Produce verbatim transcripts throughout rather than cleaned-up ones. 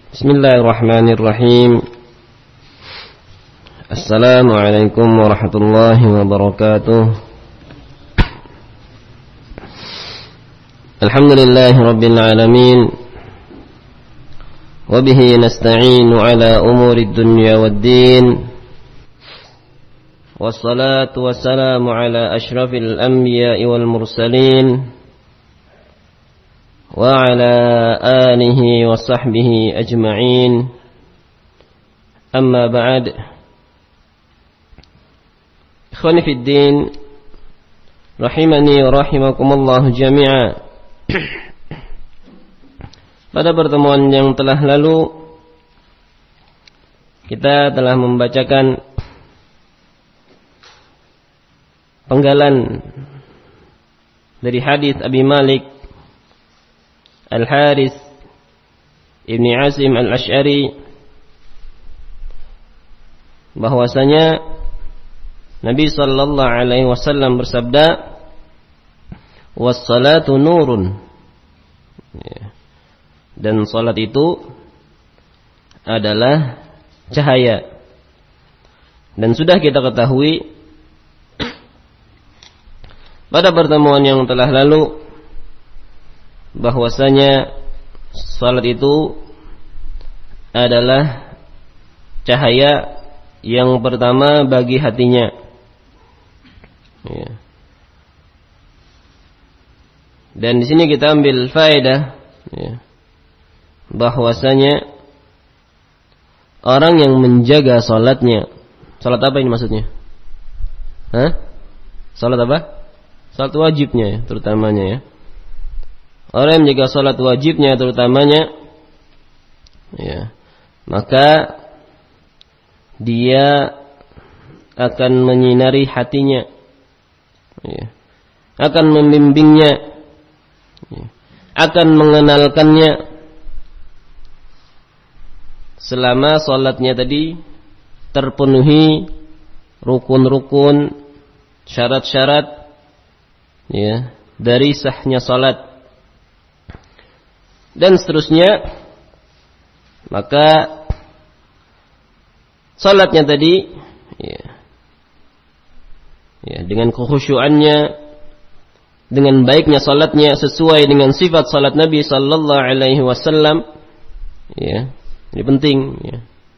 Bismillahirrahmanirrahim. Assalamualaikum warahmatullahi wabarakatuh. Alhamdulillahi rabbil alamin. Wabihi nasta'inu ala umuri dunya waddin. Wassalatu wassalamu ala ashrafil anbiya'i wal mursalin. Wa ala alihi wa sahbihi ajma'in. Amma ba'd. Ikhwani fid din, rahimani wa rahimakumullah jami'a. Pada pertemuan yang telah lalu kita telah membacakan penggalan dari hadis Abi Malik Al-Harith Ibni Asim Al-Ash'ari, bahwasanya Nabi sallallahu alaihi wasallam bersabda, "Was-salatu nurun." Dan salat itu adalah cahaya. Dan sudah kita ketahui pada pertemuan yang telah lalu bahwasanya salat itu adalah cahaya yang pertama bagi hatinya. Ya. Dan di sini kita ambil faedah, ya, bahwasanya orang yang menjaga salatnya, salat apa ini maksudnya? Hah? Salat apa? Salat wajibnya ya, terutamanya ya. Orang yang menjaga salat wajibnya terutamanya, ya, maka dia akan menyinari hatinya, ya, akan membimbingnya, ya, akan mengenalkannya selama salatnya tadi terpenuhi rukun-rukun, syarat-syarat, ya, dari sahnya salat dan seterusnya. Maka salatnya tadi, ya, ya, dengan kekhusyuannya, dengan baiknya salatnya sesuai dengan sifat salat Nabi sallallahu alaihi wasallam, ya, ini penting, ya,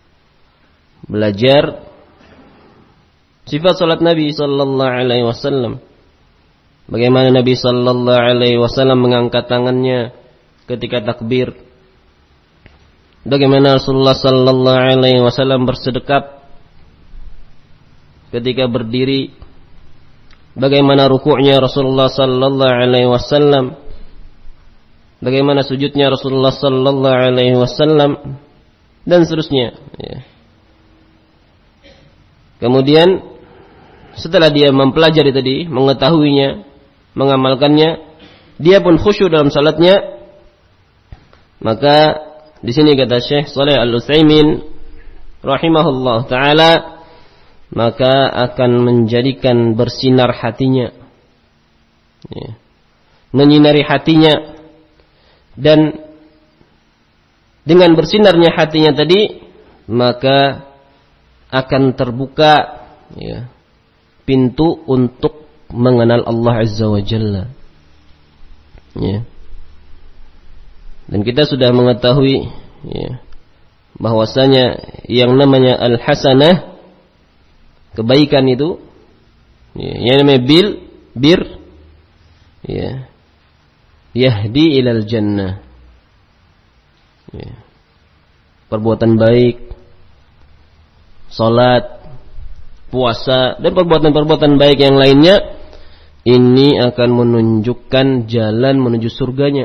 belajar sifat salat Nabi sallallahu alaihi wasallam. Bagaimana Nabi sallallahu alaihi wasallam mengangkat tangannya ketika takbir, bagaimana Rasulullah sallallahu alaihi wasallam bersedekap ketika berdiri, bagaimana rukuknya Rasulullah sallallahu alaihi wasallam, bagaimana sujudnya Rasulullah sallallahu alaihi wasallam, dan seterusnya, ya. Kemudian setelah dia mempelajari tadi, mengetahuinya, mengamalkannya, dia pun khusyuk dalam salatnya. Maka di sini kata Syekh Shalih Al-Utsaimin rahimahullah taala, maka akan menjadikan bersinar hatinya, ya, menyinari hatinya, dan dengan bersinarnya hatinya tadi maka akan terbuka, ya, pintu untuk mengenal Allah Azza wa Jalla, ya. Dan kita sudah mengetahui, ya, bahwasanya yang namanya al-hasanah, kebaikan itu, ya, yang namanya bil bir, ya, yahdi ilal jannah, ya. Perbuatan baik, salat, puasa, dan perbuatan-perbuatan baik yang lainnya, ini akan menunjukkan jalan menuju surganya,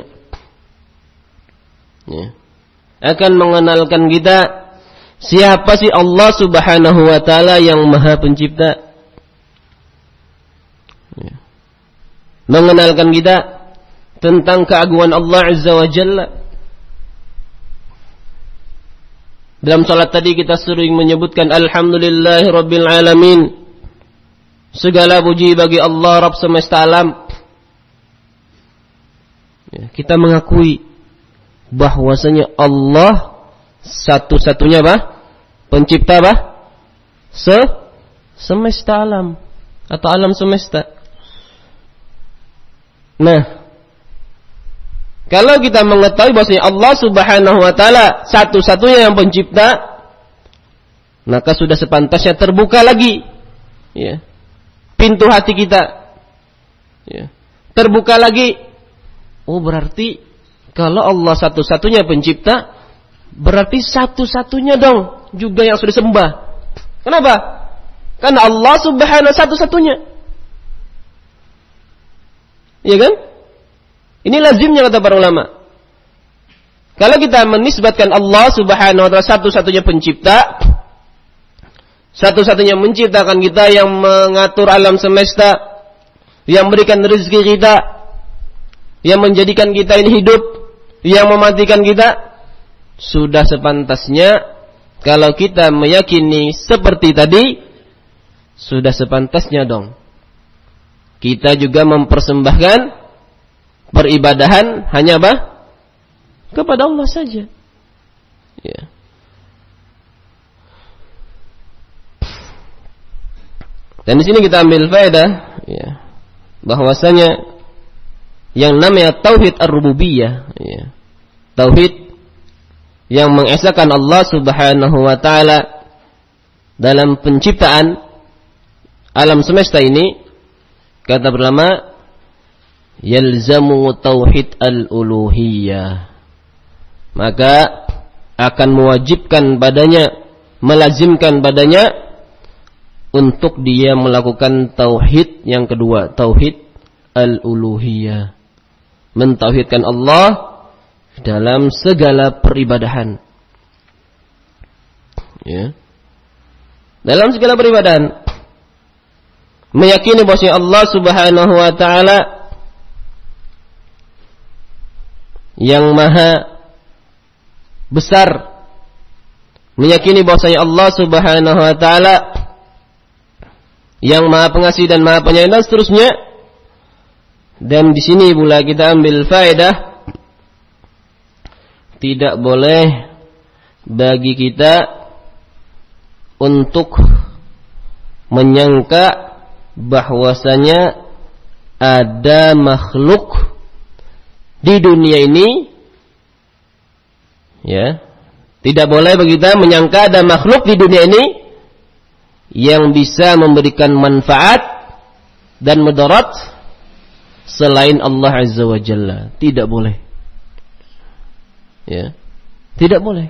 ya. Akan mengenalkan kita siapa sih Allah Subhanahu wa taala yang Maha Pencipta, ya. Mengenalkan kita tentang keagungan Allah Azza wa Jalla. Dalam salat tadi kita sering menyebutkan alhamdulillahi rabbil alamin, segala puji bagi Allah Rabb semesta alam. Ya, kita mengakui bahwasanya Allah satu-satunya apa? Pencipta apa? Se semesta alam atau alam semesta. Nah, kalau kita mengetahui bahwasanya Allah Subhanahu wa taala satu-satunya yang pencipta, maka sudah sepantasnya terbuka lagi ya, pintu hati kita. Ya. Terbuka lagi. Oh, berarti kalau Allah satu-satunya pencipta, berarti satu-satunya dong juga yang sudah sembah. Kenapa? Karena Allah Subhanahu satu-satunya. Iya kan? Ini lazimnya kata para ulama. Kalau kita menisbatkan Allah Subhanahu wa taala satu-satunya pencipta, satu-satunya menciptakan kita, yang mengatur alam semesta, yang memberikan rezeki kita, yang menjadikan kita ini hidup, yang mematikan kita, sudah sepantasnya kalau kita meyakini seperti tadi, sudah sepantasnya dong kita juga mempersembahkan peribadahan hanya apa? Kepada Allah saja. Ya. Dan di sini kita ambil faedah ya, bahwasanya yang namanya tauhid ar-rububiyah ya, tauhid yang mengesahkan Allah Subhanahu wa taala dalam penciptaan alam semesta ini, kata ulama, yalzamu tauhid al-uluhiyah, maka akan mewajibkan padanya, melazimkan padanya untuk dia melakukan tauhid yang kedua, tauhid al-uluhiyah, mentauhidkan Allah dalam segala peribadahan. Ya. Dalam segala peribadahan, meyakini bahwa Allah Subhanahu wa taala yang maha besar, meyakini bahwasanya Allah Subhanahu wa taala yang maha pengasih dan maha penyayang dan seterusnya. Dan di sini pula kita ambil faedah, tidak boleh bagi kita untuk menyangka bahwasanya ada makhluk di dunia ini, ya, tidak boleh bagi kita menyangka ada makhluk di dunia ini yang bisa memberikan manfaat dan mudarat selain Allah Azza wa Jalla. Tidak boleh. Ya. Tidak boleh.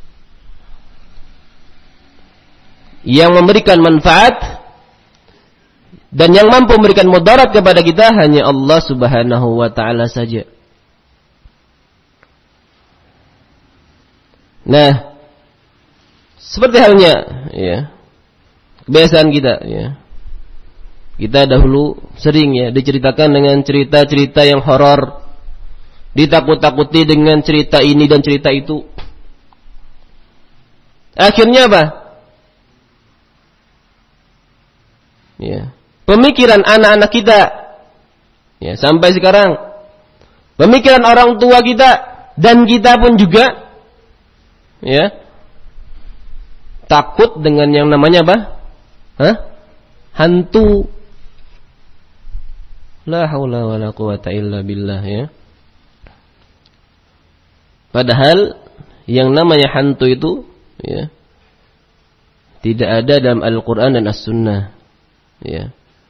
Yang memberikan manfaat dan yang mampu memberikan mudarat kepada kita hanya Allah Subhanahu wa taala saja. Nah, seperti halnya ya, kebiasaan kita ya. Kita dahulu sering ya diceritakan dengan cerita-cerita yang horor, ditakut-takuti dengan cerita ini dan cerita itu. Akhirnya apa? Ya, pemikiran anak-anak kita ya sampai sekarang, pemikiran orang tua kita dan kita pun juga ya takut dengan yang namanya apa? Hah? Hantu. La haula wala quwata illa billah ya. Padahal yang namanya hantu itu ya tidak ada dalam Al-Qur'an dan As-Sunnah. Ya.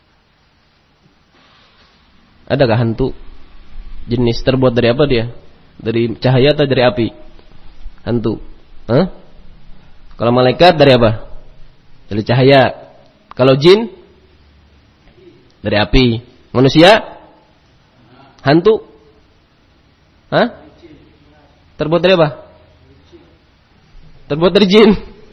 Adakah hantu jenis terbuat dari apa dia? Dari cahaya atau dari api? Hantu. Hah? Kalau malaikat dari apa? Dari cahaya. Kalau jin dari api. Manusia hantu? Hah? Terbuat dari apa? Terbuat dari jin.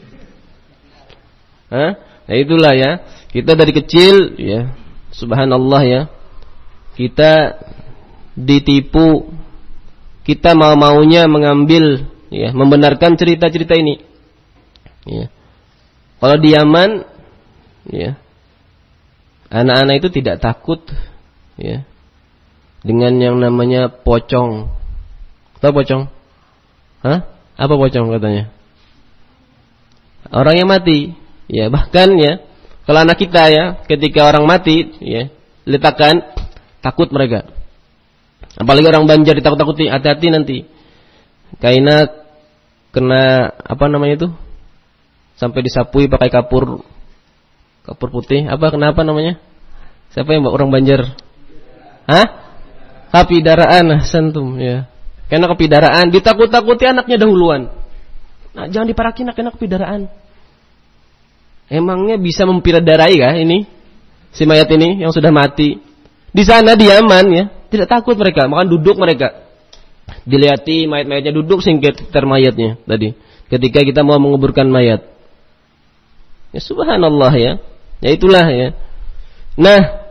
Hah? Nah itulah ya. Kita dari kecil ya, subhanallah ya, kita ditipu, kita mau-maunya mengambil ya, membenarkan cerita-cerita ini. Ya. Kalau di Yaman ya, anak-anak itu tidak takut ya dengan yang namanya pocong. Tahu pocong? Hah? Apa pocong katanya? Orang yang mati. Ya, bahkan ya, kalau anak kita ya, ketika orang mati ya, letakkan takut mereka. Apalagi orang Banjar ditakut-takuti, hati-hati nanti. Kaina kena apa namanya itu? Sampai disapui pakai kapur kapur putih. Apa kenapa namanya? Siapa yang orang Banjar? Hah? Kapidaraan, santum ya. Karena kepidaraan ditakut-takuti anaknya dahuluan. Nah, jangan diparakin anak-anak kepidaraan. Emangnya bisa mempidadarai kah ini? Si mayat ini yang sudah mati. Di sana dia aman ya. Tidak takut mereka, makan duduk mereka. Dilihati mayat-mayatnya duduk sekitar mayatnya tadi. Ketika kita mau menguburkan mayat. Ya subhanallah ya. Ya itulah ya. Nah,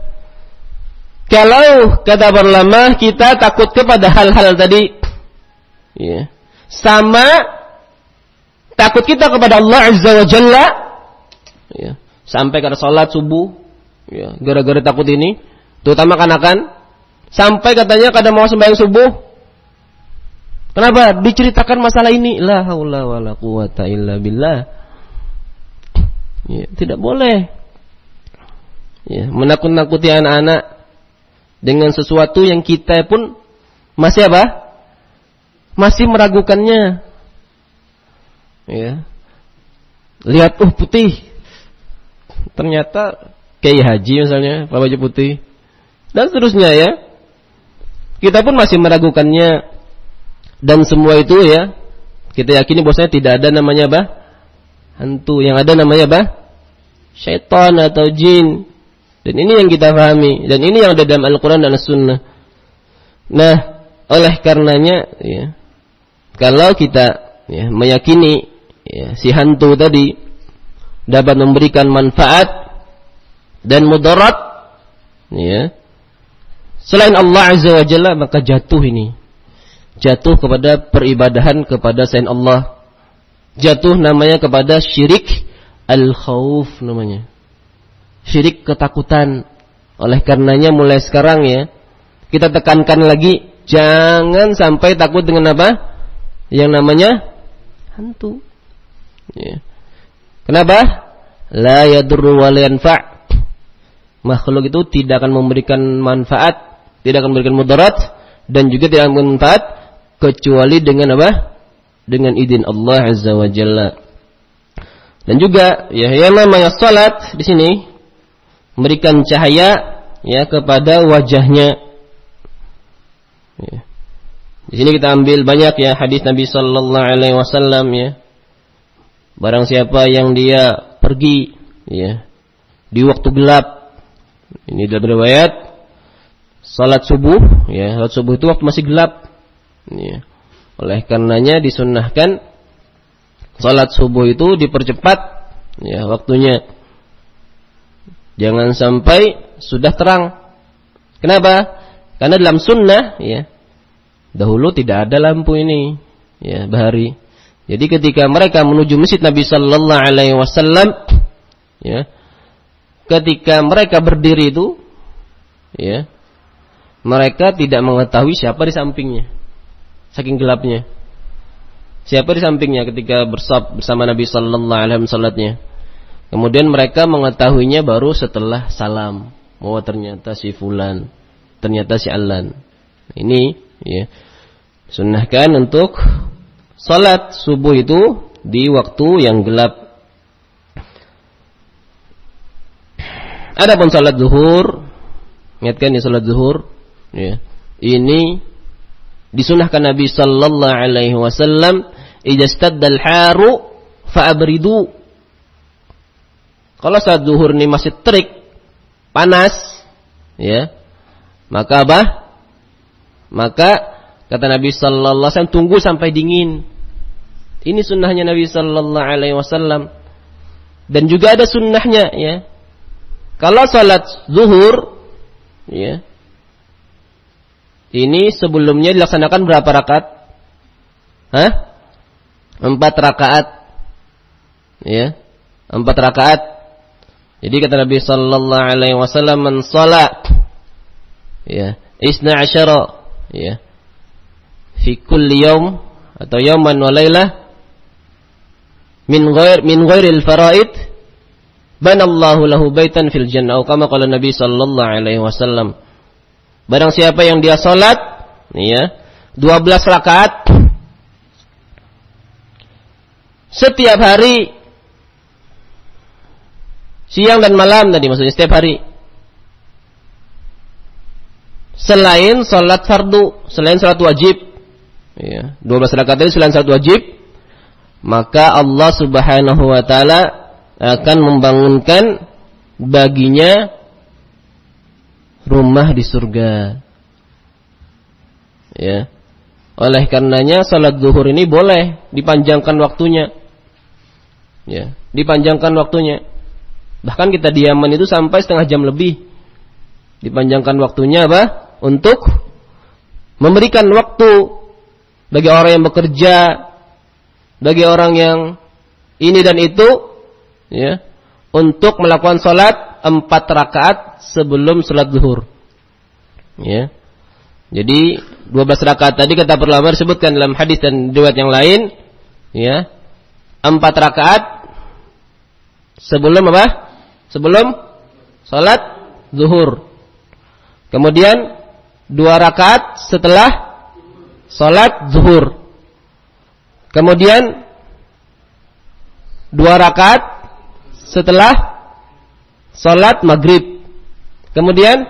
kalau kata para ulama kita takut kepada hal-hal tadi, ya, sama takut kita kepada Allah Azza wa Jalla, ya, sampai kada salat subuh, ya, gara-gara takut ini, terutama kanakan, sampai katanya kada mau sembahyang subuh. Kenapa? Diceritakan masalah ini. La haula wala quwata illa billah. Ya, tidak boleh. Ya, menakut-nakuti anak-anak dengan sesuatu yang kita pun masih apa? Masih meragukannya. Ya. Lihat, oh putih. Ternyata kayak haji misalnya, pakai baju putih. Dan seterusnya ya. Kita pun masih meragukannya. Dan semua itu ya, kita yakini bahwasanya tidak ada namanya apa? Hantu. Yang ada namanya apa? Syaitan atau jin. Dan ini yang kita pahami. Dan ini yang ada dalam Al-Quran dan As-Sunnah. Nah, oleh karenanya, ya, kalau kita ya, meyakini ya, si hantu tadi dapat memberikan manfaat dan mudarat, ya, selain Allah Azza wa Jalla, maka jatuh ini. Jatuh kepada peribadahan kepada selain Allah. Jatuh namanya kepada syirik al-khawf namanya. Syirik ketakutan. Oleh karenanya mulai sekarang ya, kita tekankan lagi, jangan sampai takut dengan apa? Yang namanya hantu. Ya. Kenapa? La yadurru wa la yanfa'. Makhluk itu tidak akan memberikan manfaat, tidak akan memberikan mudarat, dan juga tidak akan memberikan manfaat kecuali dengan apa? Dengan izin Allah Azza wa Jalla. Dan juga ya, yang namanya salat di sini memberikan cahaya ya kepada wajahnya. Ya. Di sini kita ambil banyak ya hadis Nabi sallallahu alaihi wasallam ya. Barang siapa yang dia pergi ya di waktu gelap. Ini dalam riwayat salat subuh ya, salat subuh itu waktu masih gelap. Ya. Oleh karenanya disunnahkan salat subuh itu dipercepat ya waktunya. Jangan sampai sudah terang. Kenapa? Karena dalam sunnah ya, dahulu tidak ada lampu ini ya, bahari. Jadi ketika mereka menuju masjid Nabi sallallahu alaihi wasallam ya, ketika mereka berdiri itu ya, mereka tidak mengetahui siapa di sampingnya. Saking gelapnya. Siapa di sampingnya ketika bersab bersama Nabi sallallahu alaihi wasallam. Kemudian mereka mengetahuinya baru setelah salam. Oh ternyata si fulan, ternyata si Alan. Ini ya, sunnahkan untuk salat subuh itu di waktu yang gelap. Adapun salat zuhur, ingatkan ya salat zuhur, ya, ini disunahkan Nabi sallallahu alaihi wasallam, ijastaddal haru fa'abridu. Kalau saat zuhur ini masih terik, panas, ya, maka apa? Maka kata Nabi sallallahu alaihi wasallam, tunggu sampai dingin. Ini sunnahnya Nabi sallallahu alaihi wasallam. Dan juga ada sunnahnya, ya. Kalau salat zuhur, ya, ini sebelumnya dilaksanakan berapa rakaat? Hah? Empat rakaat, ya, empat rakaat. Jadi kata Nabi sallallahu alaihi wasallam, man salat ya isna asyara ya fi kulli yaum atau yauman wa lailah min ghair min ghairil faraid banallahu lahu baitan fil jannah, kama qala Nabi sallallahu alaihi wasallam. Barang siapa yang dia salat ya dua belas rakaat setiap hari, siang dan malam tadi maksudnya setiap hari, selain salat fardu, selain salat wajib ya, dua belas rakaat itu selain salat wajib, maka Allah Subhanahu wa taala akan membangunkan baginya rumah di surga. Ya. Oleh karenanya salat zuhur ini boleh dipanjangkan waktunya. Ya, dipanjangkan waktunya. Bahkan kita di Yaman itu sampai setengah jam lebih. Dipanjangkan waktunya apa? Untuk memberikan waktu bagi orang yang bekerja, bagi orang yang ini dan itu, ya, untuk melakukan salat empat rakaat sebelum salat zuhur. Ya. Jadi dua belas rakaat tadi kata para ulama disebutkan dalam hadis dan riwayat yang lain, ya. empat rakaat sebelum apa? Sebelum salat zuhur. Kemudian dua rakaat setelah salat zuhur. Kemudian dua rakaat setelah salat maghrib. Kemudian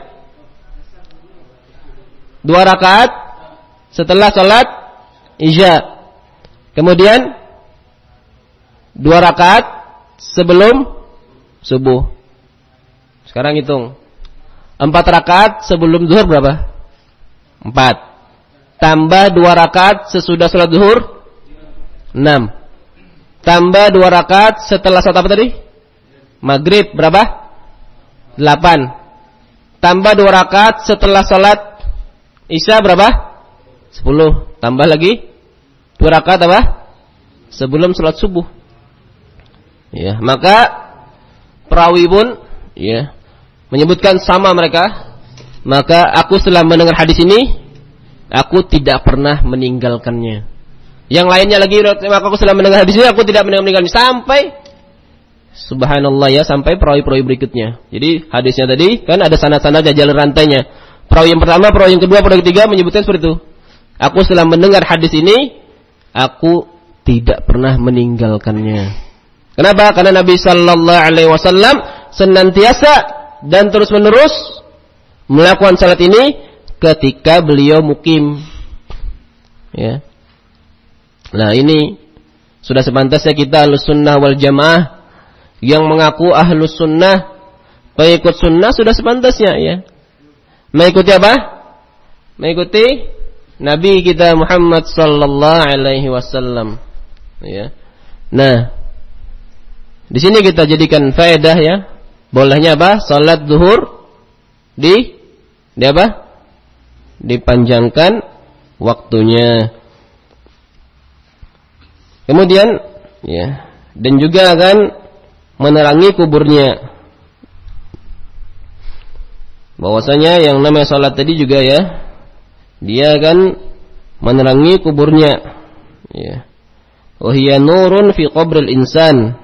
dua rakaat setelah salat isya. Kemudian dua rakaat sebelum subuh. Sekarang hitung. Empat rakaat sebelum zuhur berapa? Empat. Tambah dua rakaat sesudah salat zuhur, enam. Tambah dua rakaat setelah salat apa tadi? Maghrib berapa? Delapan. Tambah dua rakaat setelah salat isya berapa? Sepuluh. Tambah lagi dua rakaat apa? Sebelum salat subuh. Ya, maka perawi pun ya menyebutkan sama mereka. Maka aku setelah mendengar hadis ini, aku tidak pernah meninggalkannya. Yang lainnya lagi, maka aku setelah mendengar hadis ini, aku tidak meninggalkannya sampai subhanallah ya, sampai perawi-perawi berikutnya. Jadi hadisnya tadi kan ada sanad-sanadnya, jalan rantainya. Perawi yang pertama, perawi yang kedua, perawi ketiga menyebutkan seperti itu. Aku setelah mendengar hadis ini, aku tidak pernah meninggalkannya. Kenapa? Karena Nabi sallallahu alaihi wasallam senantiasa dan terus-menerus melakukan salat ini ketika beliau mukim. Ya. Nah, ini sudah sepantasnya kita Ahlus Sunnah wal Jamaah yang mengaku Ahlus Sunnah, pengikut sunnah, sudah sepantasnya ya mengikuti apa? Mengikuti Nabi kita Muhammad sallallahu alaihi wasallam. Ya. Nah, di sini kita jadikan faedah ya. Bolehnya apa? Salat zuhur di di apa? Dipanjangkan waktunya. Kemudian ya, dan juga akan menerangi kuburnya. Bahwasanya yang namanya salat tadi juga ya, dia akan menerangi kuburnya. Ya. Wa hiya nurun fi qabril insan.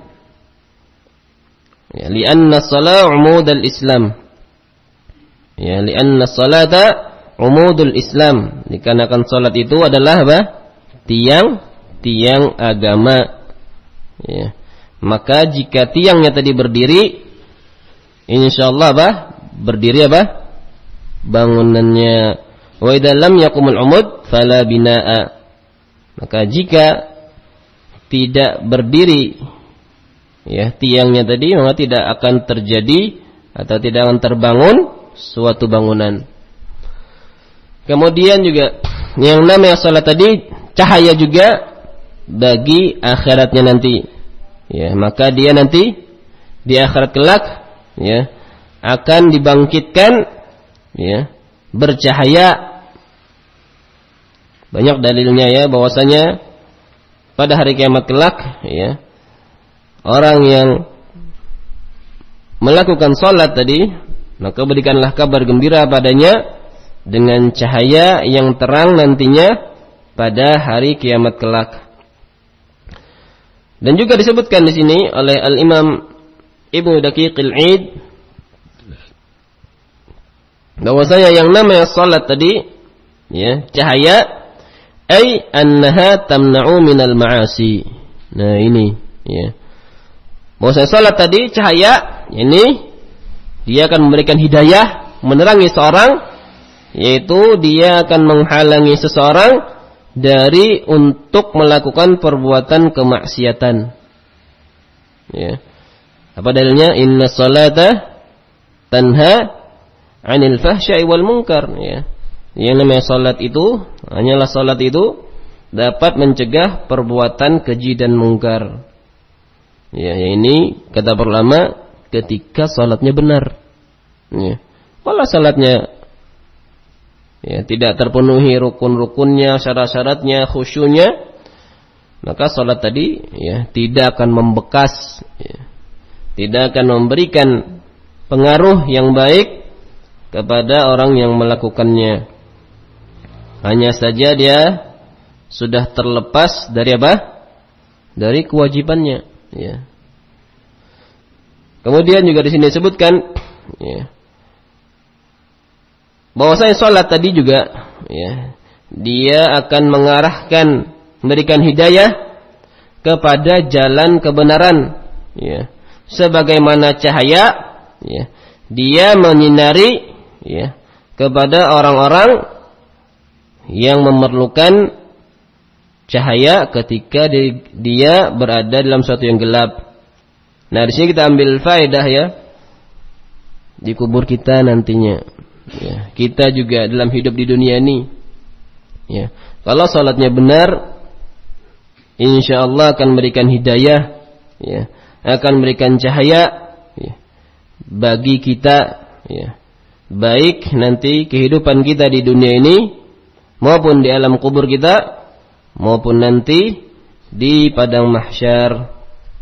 Ya, li'anna as-salat 'umudul Islam. Ya, li'anna as-salata 'umudul Islam. Dikarenakan salat itu adalah apa? Tiang tiang agama. Ya. Maka jika tiangnya tadi berdiri, insyaallah apa? Berdiri apa? Bangunannya. Wa idza lam yaqumul 'umud fala binaa. Maka jika tidak berdiri ya tiangnya tadi, maka tidak akan terjadi atau tidak akan terbangun suatu bangunan. Kemudian juga yang namanya salat tadi cahaya juga bagi akhiratnya nanti. Ya, maka dia nanti di akhirat kelak ya akan dibangkitkan ya bercahaya. Banyak dalilnya ya bahwasanya pada hari kiamat kelak ya orang yang melakukan salat tadi, maka berikanlah kabar gembira padanya dengan cahaya yang terang nantinya pada hari kiamat kelak. Dan juga disebutkan di sini oleh Al-Imam Ibnu Daqiqil Id bahwasanya yang namanya salat tadi, ya, cahaya, ai annaha tamna'u minal ma'asi. Nah, ini, ya. Bahwasanya salat tadi cahaya, ini dia akan memberikan hidayah, menerangi seorang, yaitu dia akan menghalangi seseorang dari untuk melakukan perbuatan kemaksiatan. Ya. Apa dalilnya? Inna salata tanha 'anil fahsya'i wal munkar. Ya. Yang namanya salat itu, hanyalah salat itu dapat mencegah perbuatan keji dan mungkar. Ya, ini kata para ulama ketika salatnya benar. Ya. Kalau salatnya, ya, tidak terpenuhi rukun-rukunnya, syarat-syaratnya, khusyunya, maka salat tadi, ya, tidak akan membekas, ya, tidak akan memberikan pengaruh yang baik kepada orang yang melakukannya. Hanya saja dia sudah terlepas dari apa? Dari kewajibannya. Ya. Kemudian juga di sini disebutkan, ya, bahwasanya salat tadi juga, ya, dia akan mengarahkan, memberikan hidayah kepada jalan kebenaran, ya, sebagaimana cahaya, ya, dia menyinari, ya, kepada orang-orang yang memerlukan cahaya ketika dia berada dalam suatu yang gelap. Nah, di sini kita ambil faedah, ya, di kubur kita nantinya. Ya, kita juga dalam hidup di dunia ini, ya, kalau salatnya benar, insya Allah akan memberikan hidayah, ya, akan memberikan cahaya, ya, bagi kita, ya, baik nanti kehidupan kita di dunia ini maupun di alam kubur kita, maupun nanti di padang mahsyar.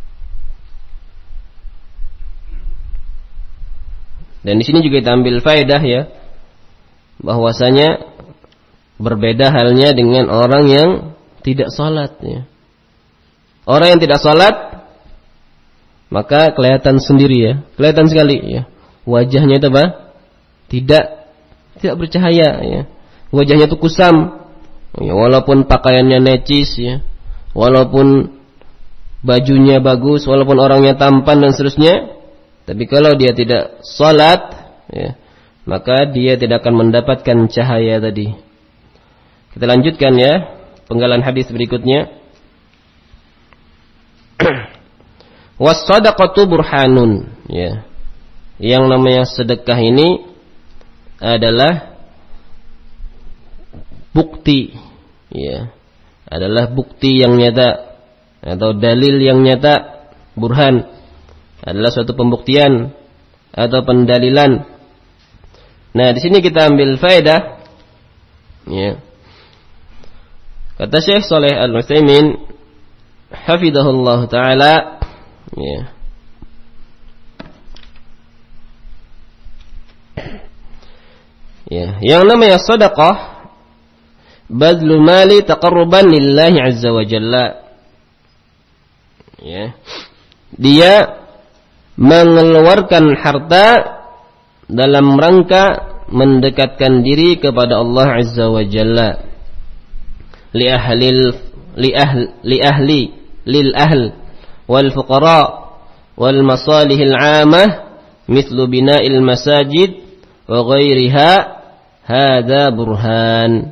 Dan di sini juga kita ambil faedah, ya, bahwasanya berbeda halnya dengan orang yang tidak salat, ya. Orang yang tidak salat maka kelihatan sendiri, ya, kelihatan sekali, ya, wajahnya itu apa? Tidak tidak bercahaya, ya. Wajahnya itu kusam, ya, walaupun pakaiannya necis, ya, walaupun bajunya bagus, walaupun orangnya tampan dan seterusnya, tapi kalau dia tidak salat, ya, maka dia tidak akan mendapatkan cahaya tadi. Kita lanjutkan, ya, penggalan hadis berikutnya. Was-shadaqatu burhanun, ya. Yang namanya sedekah ini adalah bukti, ya, adalah bukti yang nyata atau dalil yang nyata. Burhan adalah suatu pembuktian atau pendalilan. Nah, di sini kita ambil faedah, ya. Kata Syekh Shalih Al-Utsaimin hafizahullah taala, ya, ya, yang namanya sedekah badlu mali taqarruban lillahi azza wa jalla, ya, dia mengeluarkan harta dalam rangka mendekatkan diri kepada Allah azza wa jalla, li ahlil li ahli li ahli lil ahl wal fuqara wal masalihil 'amah mithlu bina'il masajid wa ghairiha, hadza burhan,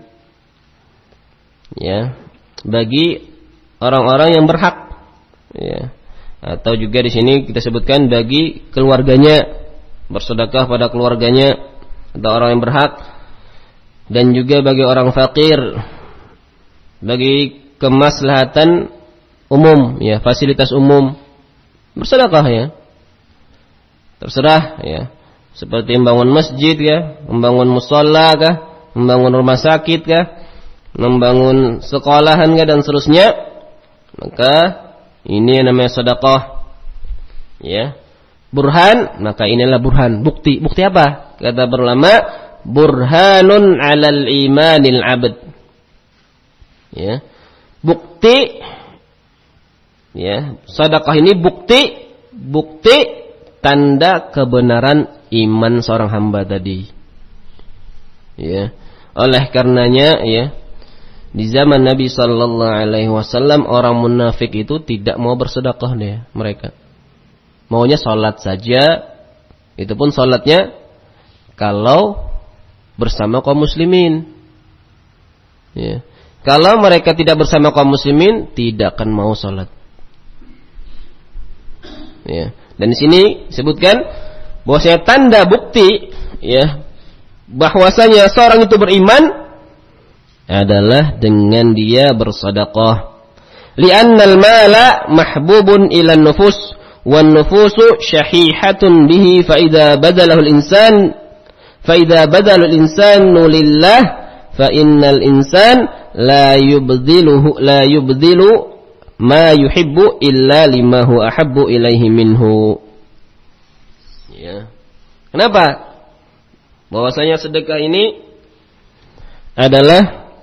ya, bagi orang-orang yang berhak, ya, atau juga di sini kita sebutkan bagi keluarganya, bersedekah pada keluarganya atau orang yang berhak, dan juga bagi orang fakir, bagi kemaslahatan umum, ya, fasilitas umum, bersedekah, ya, terserah, ya, seperti membangun masjid, ya, membangun musholla kah, membangun rumah sakit kah, membangun sekolahan kah, dan seterusnya, maka ini yang namanya sedekah, ya. Burhan, maka inilah burhan, bukti. Bukti apa? Kata ulama, burhanun 'alal imanil 'abd. Ya. Bukti ya, sedekah ini bukti bukti tanda kebenaran iman seorang hamba tadi. Ya. Oleh karenanya ya, di zaman Nabi sallallahu alaihi wasallam orang munafik itu tidak mau bersedekah deh mereka. Maunya salat saja, itu pun salatnya kalau bersama kaum muslimin. Ya. Kalau mereka tidak bersama kaum muslimin, tidak akan mau salat. Ya. Dan di sini disebutkan bahwasanya tanda bukti ya bahwasanya seorang itu beriman adalah dengan dia bersedekah. Li'annal mala mahbubun ilan nufus wan nufusu syahihatun bihi fa idza badalahu al-insan fa idza badalahu al-insanu lillah fa innal insan la yubdiluhu la yubdilu ma yuhibbu illa lima huwa ahabbu ilaihi minhu. Ya. Kenapa? Bahwasanya sedekah ini adalah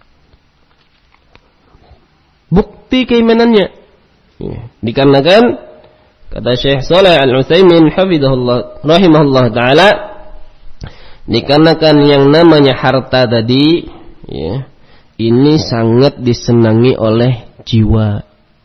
bukti keimanannya. Ya. Dikarenakan kata Syekh Shalih Al-Utsaimin hafizahullah rahimahullah taala, dikarenakan yang namanya harta tadi ya, ini sangat disenangi oleh jiwa.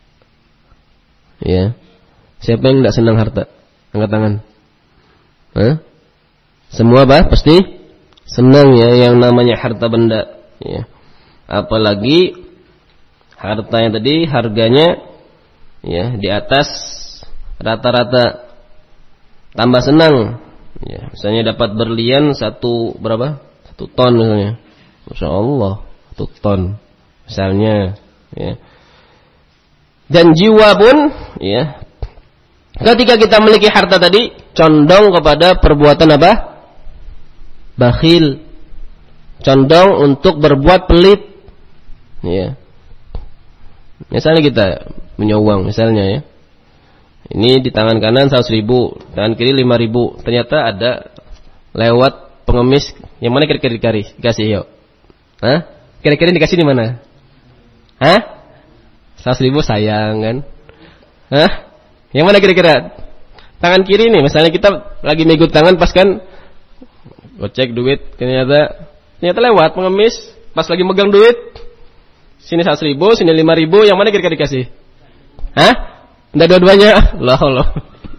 Ya. Siapa yang tidak senang harta? Angkat tangan. Hah? Semua bah pasti senang ya yang namanya harta benda. Ya. Apalagi harta yang tadi harganya ya di atas rata-rata, tambah senang. Ya, misalnya dapat berlian satu berapa? Satu ton misalnya. Masya Allah, satu ton misalnya. Ya. Dan jiwa pun, ya, ketika kita memiliki harta tadi, condong kepada perbuatan apa? Bakhil, condong untuk berbuat pelit. Ya. Misalnya kita punya uang, misalnya ya. Ini di tangan kanan seratus ribu, tangan kiri lima ribu. Ternyata ada lewat pengemis. Yang mana kira-kira dikasih? Yuk. Hah? Kira-kira dikasih di mana? Hah? Seratus ribu sayang kan? Hah? Yang mana kira-kira? Tangan kiri nih. Misalnya kita lagi megang tangan pas kan gocek duit. Ternyata ternyata lewat pengemis. Pas lagi megang duit. Sini seratus ribu, sini lima ribu. Yang mana kira-kira dikasih? Hah? Nggak dua-duanya. Allah Allah.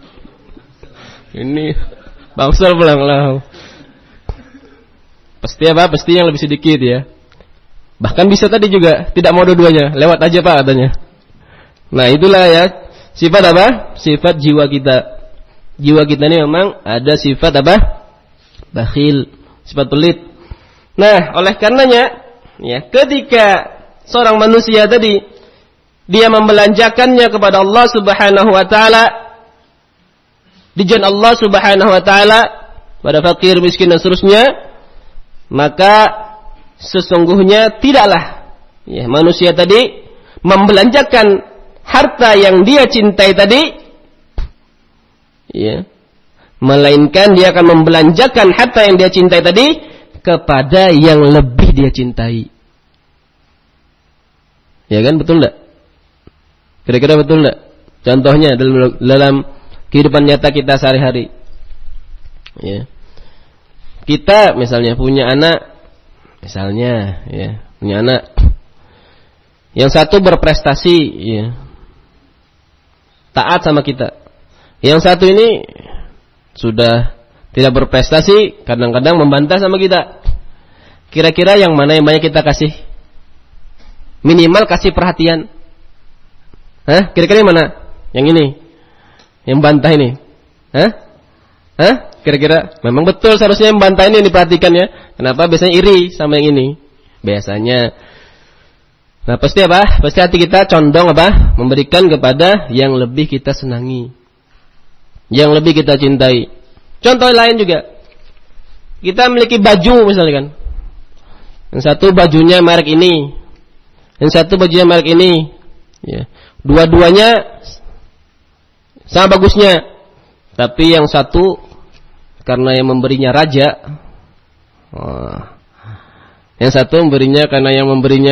Ini bangsal pulang lah. Pasti apa? Pasti yang lebih sedikit ya. Bahkan bisa tadi juga tidak mau dua-duanya, lewat aja Pak katanya. Nah itulah ya sifat apa? Sifat jiwa kita. Jiwa kita ini memang ada sifat apa? Bakhil, sifat pelit. Nah oleh karenanya, ya ketika seorang manusia tadi dia membelanjakannya kepada Allah Subhanahu wa taala, di jalan Allah Subhanahu wa taala, pada fakir, miskin dan seterusnya, maka sesungguhnya tidaklah ya, manusia tadi membelanjakan harta yang dia cintai tadi ya, melainkan dia akan membelanjakan harta yang dia cintai tadi kepada yang lebih dia cintai. Ya kan, betul enggak? Kira-kira betul enggak? Contohnya dalam, dalam kehidupan nyata kita sehari-hari. Ya. Kita misalnya punya anak, misalnya ya, punya anak. Yang satu berprestasi ya, taat sama kita. Yang satu ini sudah tidak berprestasi, kadang-kadang membantah sama kita. Kira-kira yang mana yang banyak kita kasih? Minimal kasih perhatian. Hah? Kira-kira yang mana? Yang ini? Yang bantah ini? Hah? Hah? Kira-kira? Memang betul seharusnya yang bantah ini diperhatikan ya. Kenapa? Biasanya iri sama yang ini. Biasanya. Nah pasti apa? Pasti hati kita condong apa? Memberikan kepada yang lebih kita senangi, yang lebih kita cintai. Contoh lain juga. Kita memiliki baju misalnya kan. Yang satu bajunya merek ini, yang satu bajunya merek ini. Ya. Dua-duanya sama bagusnya, tapi yang satu karena yang memberinya raja, oh, yang satu memberinya karena yang memberinya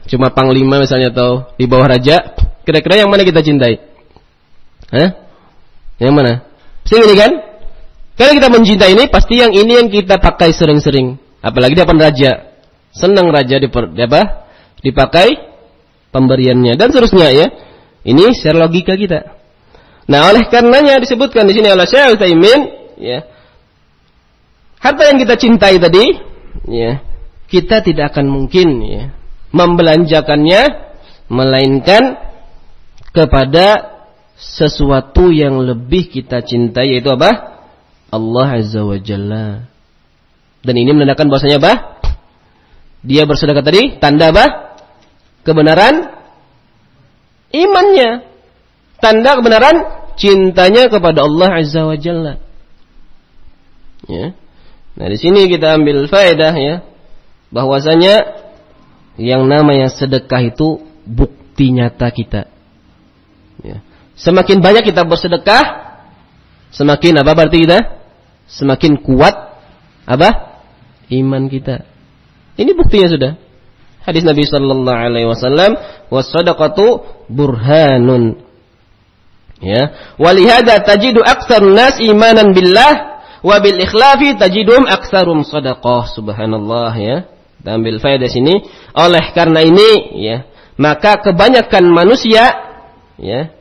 cuma panglima misalnya atau di bawah raja, kira-kira yang mana kita cintai? Hah? Yang mana? Pasti ini kan? Kalau kita mencintai ini, pasti yang ini yang kita pakai sering-sering. Apalagi dia raja, senang raja diper, apa? Dipakai pemberiannya dan seterusnya ya. Ini secara logika kita. Nah, oleh karenanya disebutkan di sini oleh Syekh Utsaimin, ya. Harta yang kita cintai tadi, ya, kita tidak akan mungkin ya membelanjakannya melainkan kepada sesuatu yang lebih kita cintai, yaitu apa? Allah Azza wa Jalla. Dan ini menandakan bahwasanya apa? Dia bersedekah tadi tanda apa? Kebenaran imannya. Tanda kebenaran cintanya kepada Allah Azza wa Jalla. Ya. Nah, di sini kita ambil faedah ya, bahwasanya yang namanya sedekah itu bukti nyata kita. Ya. Semakin banyak kita bersedekah, semakin apa berarti kita? Semakin kuat apa? Iman kita. Ini buktinya sudah. Hadis Nabi sallallahu alaihi wasallam, "Was-shadaqatu burhanun." Ya, walihada tajidu aktsarun nas imanan billah wa bil ikhlafi tajidum aktsarum shadaqah. Subhanallah ya. Kita ambil faedah sini. Oleh karena ini ya, maka kebanyakan manusia ya,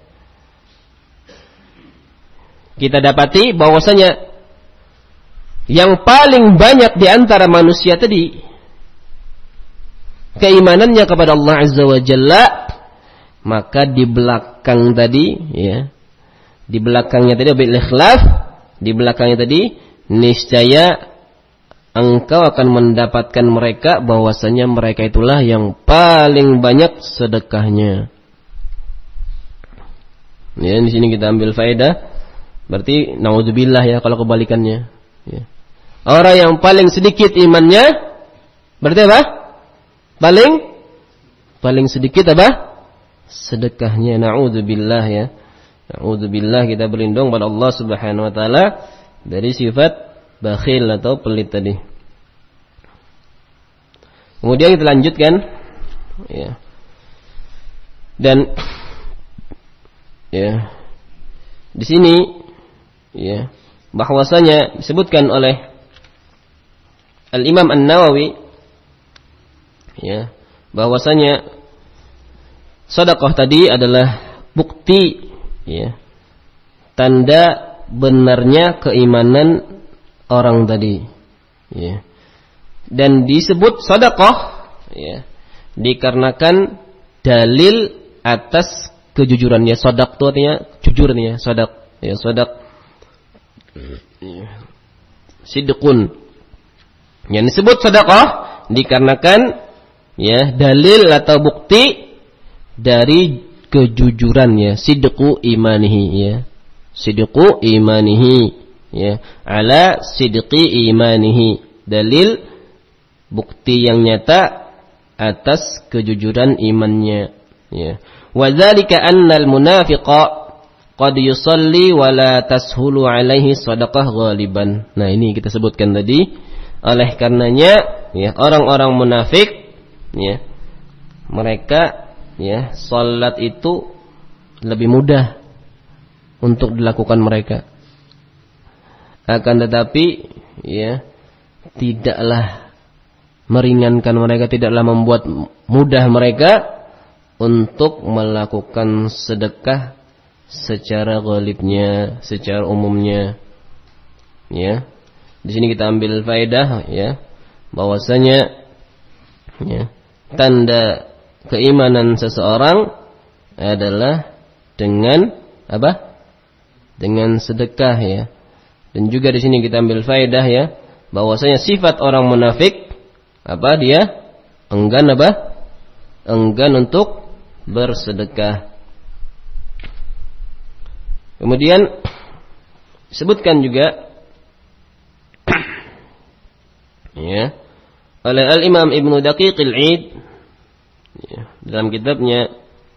kita dapati bahwasanya yang paling banyak di antara manusia tadi keimanannya kepada Allah Azza wa Jalla, maka di belakang tadi ya, di belakangnya tadi bil ikhlaf, di belakangnya tadi niscaya engkau akan mendapatkan mereka bahwasanya mereka itulah yang paling banyak sedekahnya. Ya, di sini kita ambil faedah. Berarti naudzubillah ya kalau kebalikannya. Ya. Orang yang paling sedikit imannya berarti apa? Paling paling sedikit apa? Sedekahnya. Naudzubillah ya. Naudzubillah, kita berlindung pada Allah Subhanahu wa taala dari sifat bakhil atau pelit tadi. Kemudian kita lanjutkan ya. Dan ya, di sini ya, bahwasanya disebutkan oleh Al-Imam An-Nawawi ya, bahwasanya sedekah tadi adalah bukti ya, tanda benarnya keimanan orang tadi ya. Dan disebut sedekah ya, dikarenakan dalil atas kejujurannya. Shadaq itu artinya jujur nih ya, shadaq ya, shadaq sidqun. Yang disebut sedekah dikarenakan ya dalil atau bukti dari kejujuran ya, sidqu imanihi ya, sidqu imanihi ya, ala sidqi imanihi, dalil bukti yang nyata atas kejujuran imannya ya. Wa dzalika annal munafiqa qad yusalli wa la tashulu alaihi shadaqah ghaliban. Nah, ini kita sebutkan tadi. Oleh karenanya ya, orang-orang munafik ya, mereka ya, salat itu lebih mudah untuk dilakukan mereka. Akan tetapi ya, tidaklah meringankan mereka, tidaklah membuat mudah mereka untuk melakukan sedekah secara ghalibnya, secara umumnya. Ya. Di sini kita ambil faedah ya, bahwasanya ya, tanda keimanan seseorang adalah dengan apa? Dengan sedekah ya. Dan juga di sini kita ambil faedah ya, bahwasanya sifat orang munafik apa? Dia enggan apa? Enggan untuk bersedekah. Kemudian disebutkan juga ya, oleh Al-Imam Ibnu Daqiq Al-Id ya, dalam kitabnya,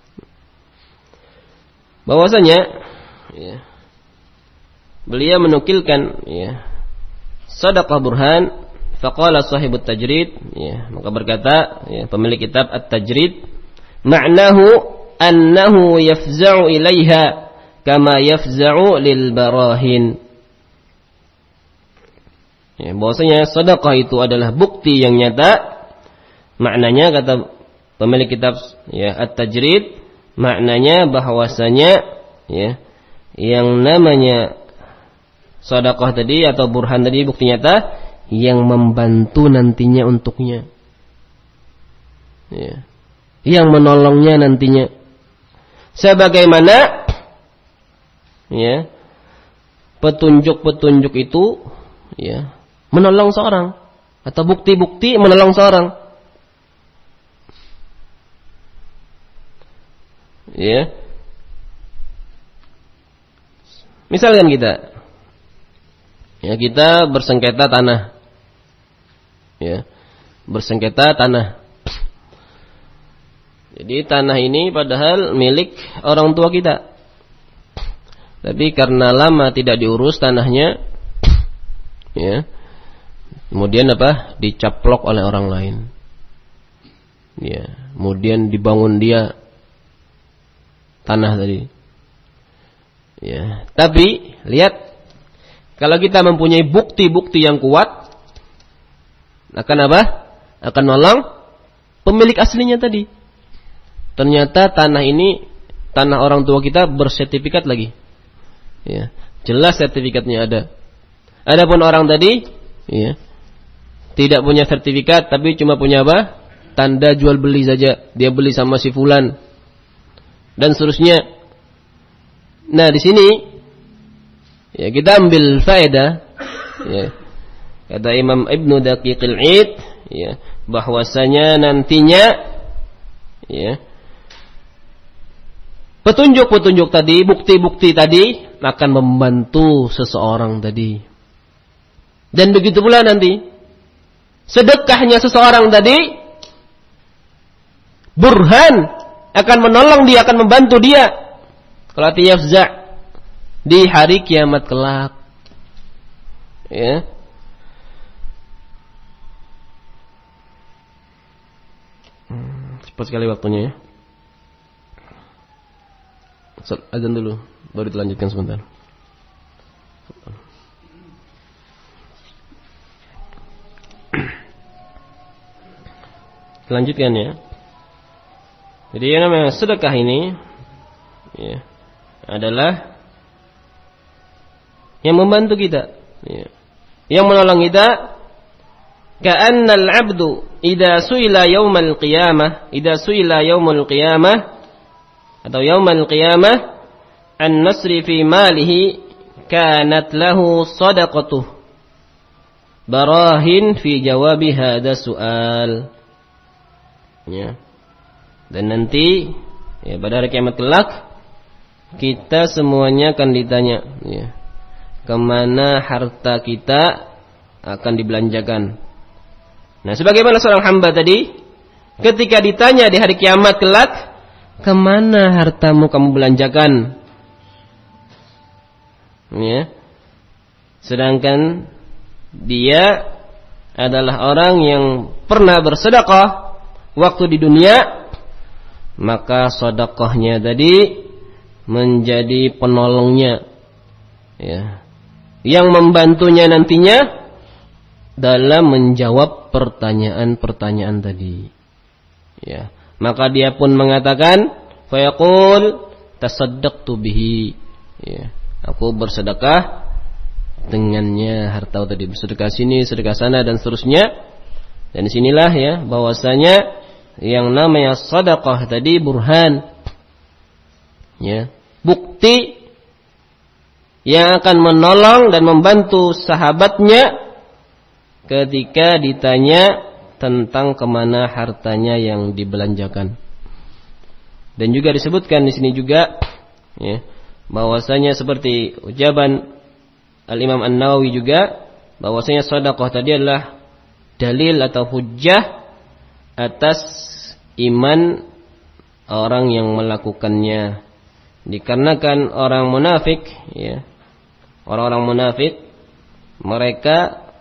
bahwasanya ya, beliau menukilkan ya, sedekah burhan Faqala sahibut tajrid, ya, maka berkata ya, pemilik kitab At-Tajrid, ma'nahu annahu yafza'u ilaiha kama yafza'u lil barahin. Ya, bahwasanya sedekah itu adalah bukti yang nyata. Maknanya kata pemilik kitab ya At-Tajrid, maknanya bahwasanya ya yang namanya sedekah tadi atau burhan tadi bukti nyata yang membantu nantinya untuknya, ya, yang menolongnya nantinya, sebagaimana ya petunjuk-petunjuk itu ya menolong seorang atau bukti-bukti menolong seorang, ya. Misalkan kita ya kita bersengketa tanah, ya, bersengketa tanah. Jadi tanah ini padahal milik orang tua kita, tapi karena lama tidak diurus tanahnya, ya, kemudian apa? Dicaplok oleh orang lain, ya, kemudian dibangun dia tanah tadi, ya. Tapi lihat, kalau kita mempunyai bukti-bukti yang kuat, akan apa? Akan nolong pemilik aslinya tadi. Ternyata tanah ini tanah orang tua kita bersertifikat lagi, ya, jelas sertifikatnya ada. Adapun orang tadi, ya, tidak punya sertifikat, tapi cuma punya apa? Tanda jual beli saja. Dia beli sama si fulan dan seterusnya. Nah di sini ya kita ambil faedah, ya, kata Imam Ibnu Daqiqil Id, ya, bahwasanya nantinya ya petunjuk-petunjuk tadi, bukti-bukti tadi akan membantu seseorang tadi. Dan begitu pula nanti sedekahnya seseorang tadi, burhan, akan menolong dia, akan membantu dia kalau yafza' di hari kiamat kelak, ya. Hmm, cepat sekali waktunya, ya. Azan dulu, baru dilanjutkan sebentar. Lanjutkan, ya. Jadi yang namanya sedekah ini, ya, adalah yang membantu kita, ya, yang menolong kita. Ka'annal 'abdu idza su'ila yaumal qiyamah, idza su'ila yaumul qiyamah atau yaumal qiyamah an nasri fi malihi kanat lahu sadaqatuh barahin fi jawabi hadha su'al, ya. Dan nanti ya pada hari kiamat kelak kita semuanya akan ditanya, ya, kemana harta kita akan dibelanjakan. Nah, sebagaimana seorang hamba tadi ketika ditanya di hari kiamat kelak, kemana hartamu kamu belanjakan, ya, sedangkan dia adalah orang yang pernah bersedekah waktu di dunia, maka sedekahnya tadi menjadi penolongnya, ya, yang membantunya nantinya dalam menjawab pertanyaan-pertanyaan tadi, ya. Maka dia pun mengatakan, fayaqul tasaddaqtu bihi, ya, aku bersedekah dengannya harta tadi, bersedekah sini, sedekah sana dan seterusnya. Dan disinilah, ya, bahwasanya yang namanya sedekah tadi burhan, ya, bukti yang akan menolong dan membantu sahabatnya ketika ditanya tentang kemana hartanya yang dibelanjakan. Dan juga disebutkan di sini juga, ya, bahwasanya seperti ucapan Al-Imam An-Nawawi juga, bahwasanya sedekah tadi adalah dalil atau hujjah atas iman orang yang melakukannya. Dikarenakan orang munafik, ya, orang-orang munafik mereka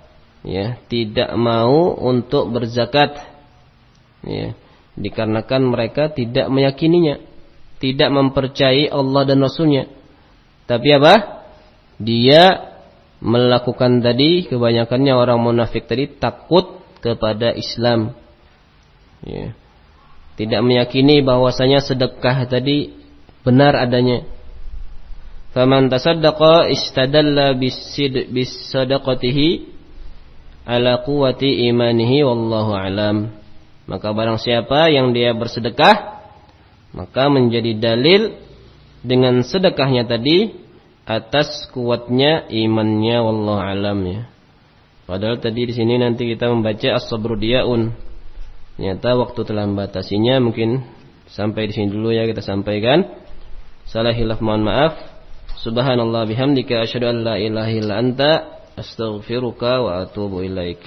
ya, tidak mau untuk berzakat, ya, dikarenakan mereka tidak meyakininya, tidak mempercayai Allah dan Rasulnya. Tapi apa? Dia melakukan tadi, kebanyakannya orang munafik tadi takut kepada Islam, ya, tidak meyakini bahwasanya sedekah tadi benar adanya. Faman tasaddaqa istadalla bisadaqatihi ala quwwati imanihi wallahu alam. Maka barang siapa yang dia bersedekah, maka menjadi dalil dengan sedekahnya tadi atas kuatnya imannya, wallahu alam, ya. Padahal tadi di sini nanti kita membaca as-sabru diyaun. Ternyata waktu telah membatasinya, mungkin sampai di sini dulu ya kita sampaikan. Salah hilaf mohon maaf. Subhanallah bihamdika asyhadu an la ilaha illa anta astaghfiruka wa atubu ilaik.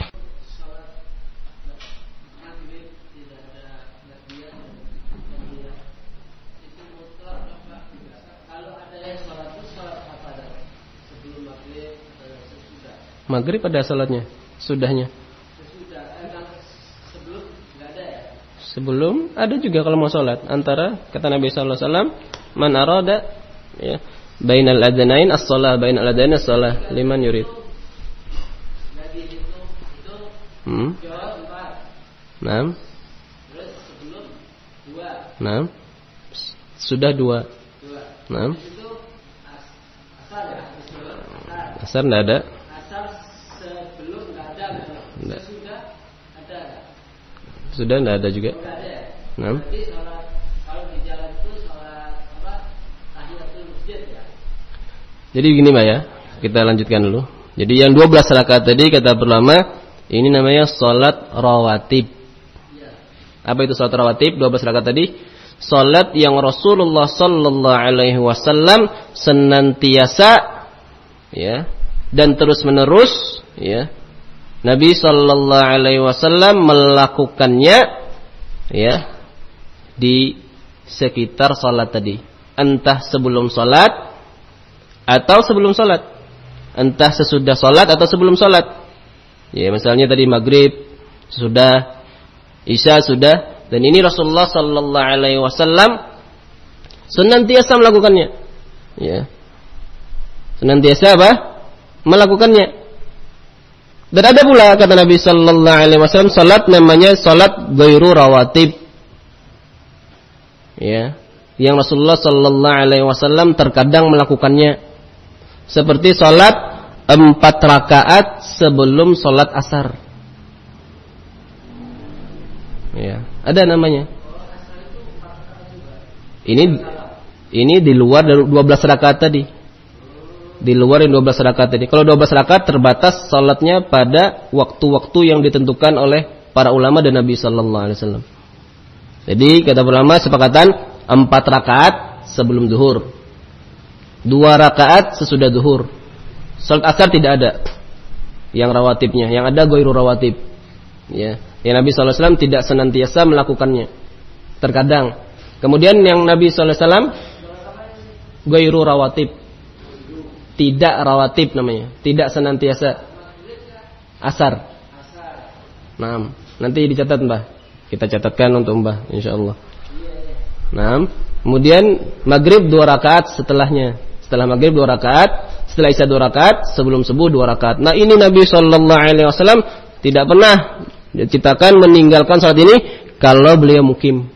Maghrib pada salatnya, sudahnya. Sebelum ada juga kalau mau salat, antara kata Nabi sallallahu alaihi wasallam, man arada, ya, bainal adzanain as-shalah, bainal adzanain as-shalah liman yurid. Hmm. Naam. Terus sebelum dua. Naam. Sudah dua. Dua. Naam. Itu asar ya? Asar enggak ada. Asar sebelum enggak ada. Enggak. Sudah ada. Sudah enggak ada juga. Enggak ada. Naam. Jadi salat kalau di jalan itu salat apa? Tahiyatul masjid ya. Jadi begini Mbak ya, kita lanjutkan dulu. Jadi yang dua belas rakaat tadi kata ulama, ini namanya salat rawatib. Apa itu salat rawatib? dua belas rakaat tadi, salat yang Rasulullah sallallahu alaihi wasallam senantiasa, ya, dan terus-menerus, ya, Nabi sallallahu alaihi wasallam melakukannya, ya, di sekitar salat tadi. Entah sebelum salat atau sebelum salat, entah sesudah salat atau sebelum salat. Ya, misalnya tadi maghrib sudah, isya sudah, dan ini Rasulullah sallallahu alaihi wasallam senantiasa melakukannya. Ya. Senantiasa apa? Melakukannya. Dan ada pula kata Nabi sallallahu alaihi wasallam salat namanya salat ghairu rawatib. Ya. Yang Rasulullah sallallahu alaihi wasallam terkadang melakukannya. Seperti salat empat rakaat sebelum salat asar. Ya, ada namanya. Ini ini di luar dari dua belas rakaat tadi. Di luar dari dua belas rakaat tadi. Kalau dua belas rakaat terbatas salatnya pada waktu-waktu yang ditentukan oleh para ulama dan Nabi sallallahu alaihi wasallam. Jadi kata ulama sepakatan empat rakaat sebelum zuhur. Dua rakaat sesudah zuhur. Salat asar tidak ada yang rawatibnya, yang ada ghairu rawatib. Ya, yang Nabi sallallahu alaihi wasallam tidak senantiasa melakukannya. Terkadang. Kemudian yang Nabi sallallahu alaihi wasallam ghairu rawatib. Tidak rawatib namanya, tidak senantiasa. Asar. Nah, nanti dicatat Mbah. Kita catatkan untuk Mbah insyaallah. Nah, kemudian maghrib dua rakaat setelahnya. Setelah maghrib dua rakaat, setelah isya dua rakaat, sebelum subuh dua rakaat. Nah, ini Nabi sallallahu alaihi wasallam tidak pernah diciptakan meninggalkan salat ini kalau beliau mukim.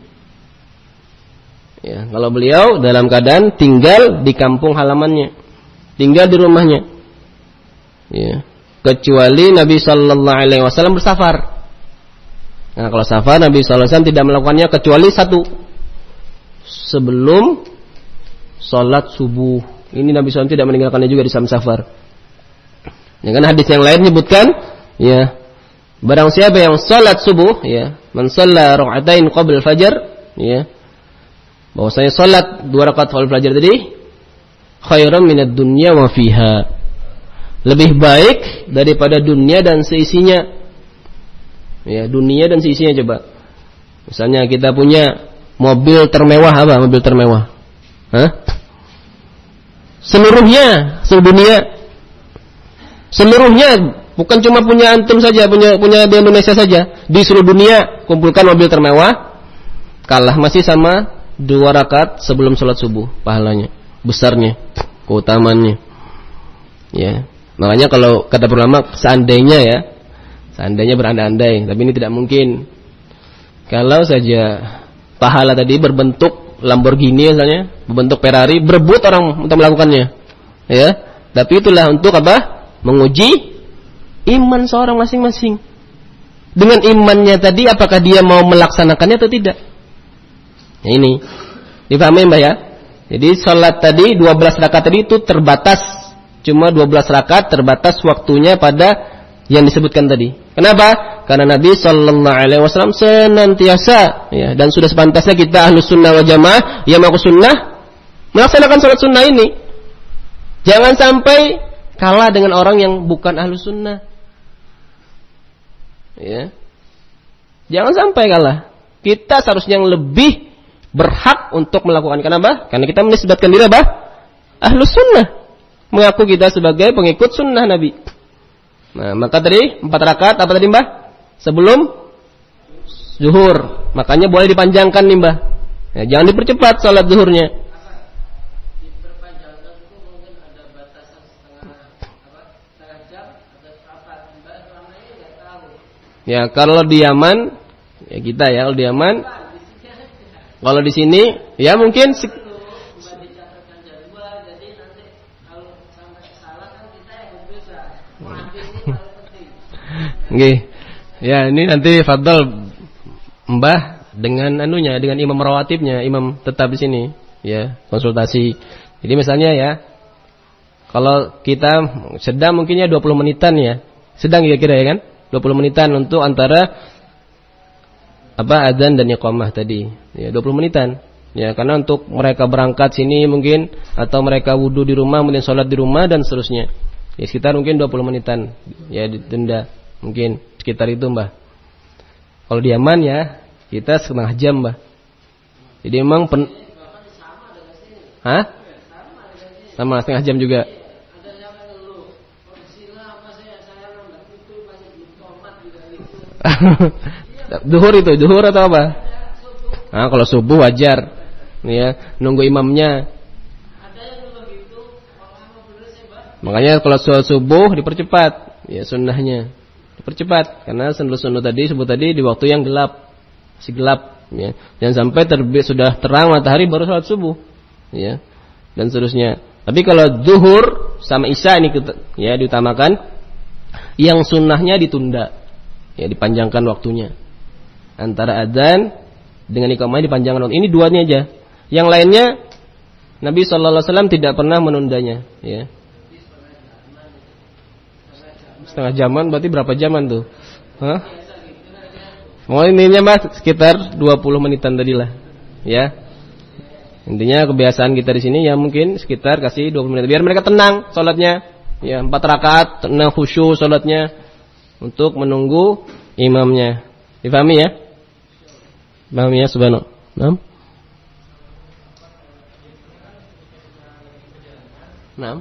Ya, kalau beliau dalam keadaan tinggal di kampung halamannya, tinggal di rumahnya. Ya, kecuali Nabi sallallahu alaihi wasallam bersafar. Nah, kalau safar Nabi sallallahu alaihi wasallam tidak melakukannya kecuali satu. Sebelum salat subuh. Ini Nabi sallallahu alaihi wasallam tidak meninggalkannya juga di saat safar. Ya kan hadis yang lain menyebutkan, ya, barang siapa yang salat subuh, ya, man shalla rak'atain qabla al-fajr, ya, bahwasanya salat dua rakaat qabla al-fajr tadi khairan minad dunya wa fiha. Lebih baik daripada dunia dan seisinya. Ya, dunia dan seisinya coba. Misalnya kita punya mobil termewah, apa mobil termewah? Hah? Seluruhnya, seluruh dunia, seluruhnya Bukan cuma punya antum saja, punya punya di Indonesia saja, di seluruh dunia kumpulkan mobil termewah, kalah masih sama dua rakaat sebelum sholat subuh pahalanya, besarnya, keutamaannya. Ya, makanya kalau kata ulama seandainya ya, seandainya berandai-andai, tapi ini tidak mungkin. Kalau saja pahala tadi berbentuk Lamborghini misalnya, berbentuk Ferrari, berebut orang untuk melakukannya. Ya, tapi itulah untuk apa? Menguji iman seorang masing-masing. Dengan imannya tadi apakah dia mau melaksanakannya atau tidak? Nah, ini. Dipahami Mbak ya? Jadi salat tadi dua belas rakaat tadi itu terbatas, cuma dua belas rakaat terbatas waktunya pada yang disebutkan tadi. Kenapa? Karena Nabi Sallallahu Alaihi Wasallam senantiasa ya, dan sudah sepantasnya kita ahlus sunnah wal jamaah yang mengaku sunnah melaksanakan salat sunnah ini. Jangan sampai kalah dengan orang yang bukan ahlus sunnah. Ya. Jangan sampai kalah. Kita seharusnya yang lebih berhak untuk melakukan. Kenapa? Karena kita menisbatkan diri apa? Ahlus sunnah. Mengaku kita sebagai pengikut sunnah Nabi. Nah, maka tadi empat rakaat apa tadi Mbah? Sebelum zuhur. Makanya boleh dipanjangkan nih Mbah. Ya, jangan dipercepat salat zuhurnya. Diperpanjangkan itu mungkin ada batasan setengah apa? Setengah jam atau apa? Mbah selama ini enggak tahu. Ya, kalau di Yaman ya kita ya, kalau di Yaman. Kalau di sini ya mungkin se- Nggih. Ya, ini nanti fadhal Mbah dengan anunya, dengan imam rawatibnya, imam tetap di sini, ya, konsultasi. Jadi misalnya ya, kalau kita sedang mungkinnya dua puluh menitan ya. Sedang kira-kira ya kan? dua puluh menitan untuk antara apa adzan dan iqamah tadi. Ya, dua puluh menitan. Ya, karena untuk mereka berangkat sini mungkin atau mereka wudu di rumah, kemudian sholat di rumah dan seterusnya. Ya, sekitar mungkin dua puluh menitan. Ya, ditunda. Mungkin sekitar itu Mbah. Kalau di Yaman ya kita setengah jam Mbah. Jadi memang pen... Hah? Sama setengah jam juga. Duhur itu, duhur atau apa? Nah, kalau subuh wajar. Ya, nunggu imamnya. Makanya kalau sholat subuh dipercepat, ya sunnahnya. Percepat karena sunnah-sunnah tadi sebut tadi di waktu yang gelap, masih gelap ya. Jangan sampai terbit sudah terang matahari baru salat subuh ya. Dan seterusnya. Tapi kalau zuhur sama isya ini ya diutamakan, yang sunnahnya ditunda. Ya, dipanjangkan waktunya. Antara adzan dengan iqamah dipanjangkan waktu. Ini duanya aja. Yang lainnya Nabi sallallahu alaihi wasallam tidak pernah menundanya ya. Setengah jaman berarti berapa jaman tuh? Hah? Oh ininya Mas sekitar dua puluh menitan tadi lah. Ya. Intinya kebiasaan kita di sini ya mungkin sekitar kasih dua puluh menit biar mereka tenang salatnya. Ya, empat rakaat tenang khusyuk salatnya untuk menunggu imamnya. Difahami ya? Pahami ya subhanallah. Naam. Naam.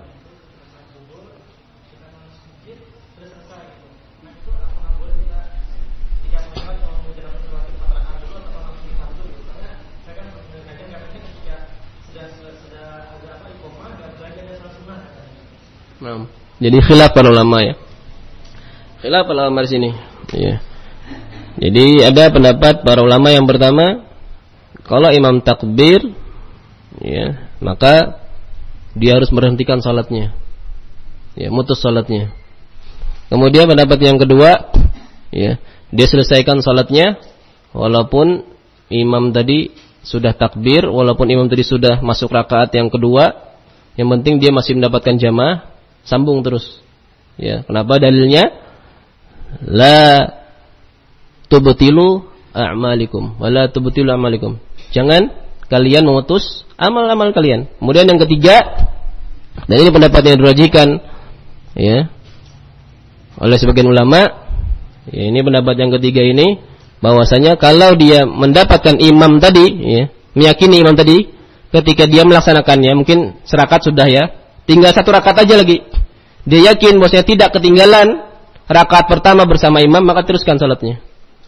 Nah, jadi khilaf para ulama ya. Khilaf para ulama di sini. Ya. Jadi ada pendapat para ulama yang pertama, kalau imam takbir, ya, maka dia harus berhentikan salatnya. Ya, mutus salatnya. Kemudian pendapat yang kedua, ya, dia selesaikan salatnya walaupun imam tadi sudah takbir, walaupun imam tadi sudah masuk rakaat yang kedua, yang penting dia masih mendapatkan jamaah. Sambung terus. Ya, kenapa dalilnya? La tubtilu a'malikum wa la tubtilu a'malikum. Jangan kalian memutus amal-amal kalian. Kemudian yang ketiga, dan ini pendapat yang dirajihkan ya oleh sebagian ulama, ya, ini pendapat yang ketiga ini bahwasanya kalau dia mendapatkan imam tadi ya, meyakini imam tadi ketika dia melaksanakannya mungkin serakat sudah ya, tinggal satu rakaat aja lagi. Dia yakin bahwasanya tidak ketinggalan rakaat pertama bersama imam, maka teruskan salatnya.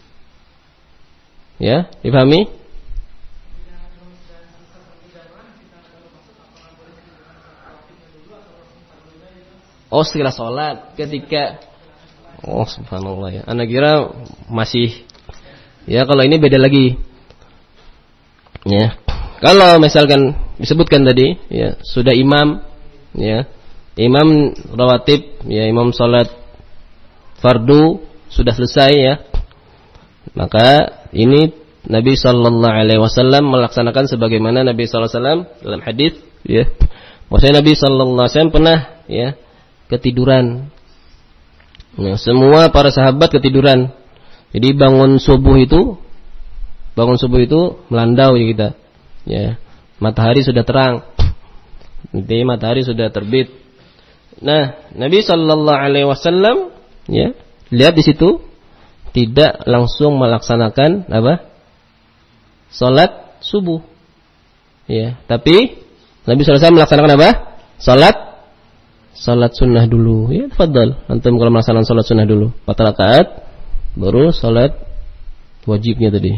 Ya, dipahami? Oh, setelah salat ketika oh subhanallah ya. Anak kira masih ya, kalau ini beda lagi. Ya. Kalau misalkan disebutkan tadi ya, sudah imam ya, imam rawatib ya, imam salat fardu sudah selesai ya, maka ini Nabi sallallahu alaihi wasallam melaksanakan sebagaimana Nabi sallallahu alaihi wasallam dalam hadis ya. Maksudnya Nabi sallallahu alaihi wasallam pernah ya ketiduran. Nah, semua para sahabat ketiduran. Jadi bangun subuh itu bangun subuh itu melandau ya kita. Ya, matahari sudah terang. Nanti matahari sudah terbit. Nah, Nabi sallallahu alaihi wasallam ya, lihat di situ tidak langsung melaksanakan apa? Salat subuh. Ya, tapi Nabi sallallahu alaihi wasallam melaksanakan apa? Salat salat sunnah dulu. Ya, tafadhal. Antum kalau melaksanakan salat sunnah dulu, empat rakaat, baru salat wajibnya tadi.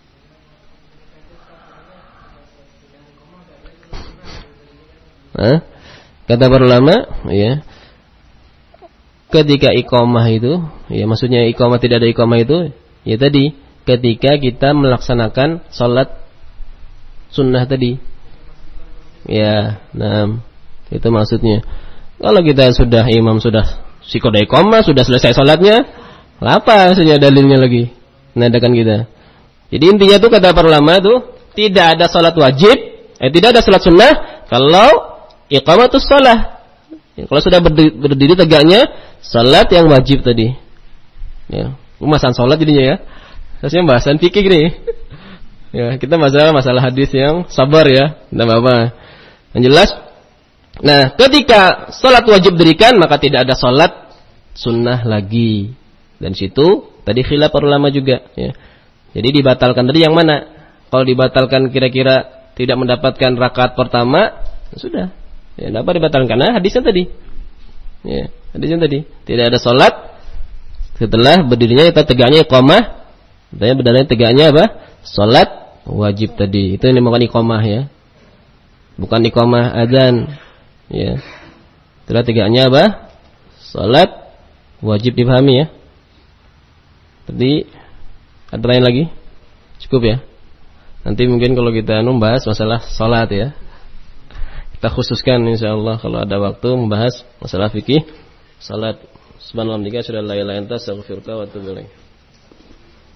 Hah? Kata para ulama, ya, ketika iqamah itu, ya maksudnya iqamah tidak ada iqamah itu, ya tadi ketika kita melaksanakan salat sunnah tadi. Ya, nah, itu maksudnya. Kalau kita sudah imam sudah sikoda iqamah, sudah selesai salatnya, apa maksudnya dalilnya lagi? Menandakan kita. Jadi intinya itu kata para ulama itu tidak ada salat wajib, eh tidak ada salat sunnah kalau iqamatus shalah. Ya, kalau sudah berdiri, berdiri tegaknya salat yang wajib tadi. Ya, pembahasan salat jadinya ya. Saya pembahasan fikih gini. Ya, kita masalah masalah hadis yang sabar ya, tidak apa-apa. Yang jelas, nah, ketika salat wajib dirikan maka tidak ada salat sunnah lagi. Dan situ tadi khilaf para ulama juga ya. Jadi dibatalkan tadi yang mana? Kalau dibatalkan kira-kira tidak mendapatkan rakaat pertama, sudah. Ya, kenapa dibatalkan? Karena hadisnya tadi. Ya, hadisnya tadi. Tidak ada salat setelah berdirinya atau tegaknya iqamah. Tanya berdirinya tegaknya apa? Salat wajib tadi. Itu yang dinamakan iqamah ya. Bukan iqamah adzan. Ya. Setelah tegaknya apa? Salat wajib, dipahami ya. Tadi ada pertanyaan lagi? Cukup ya. Nanti mungkin kalau kita membahas masalah salat ya, kita khususkan insyaallah kalau ada waktu membahas masalah fikih salat. Subhanallah, sudah la ilaha illa anta astaghfiruka wa atubu ilaik.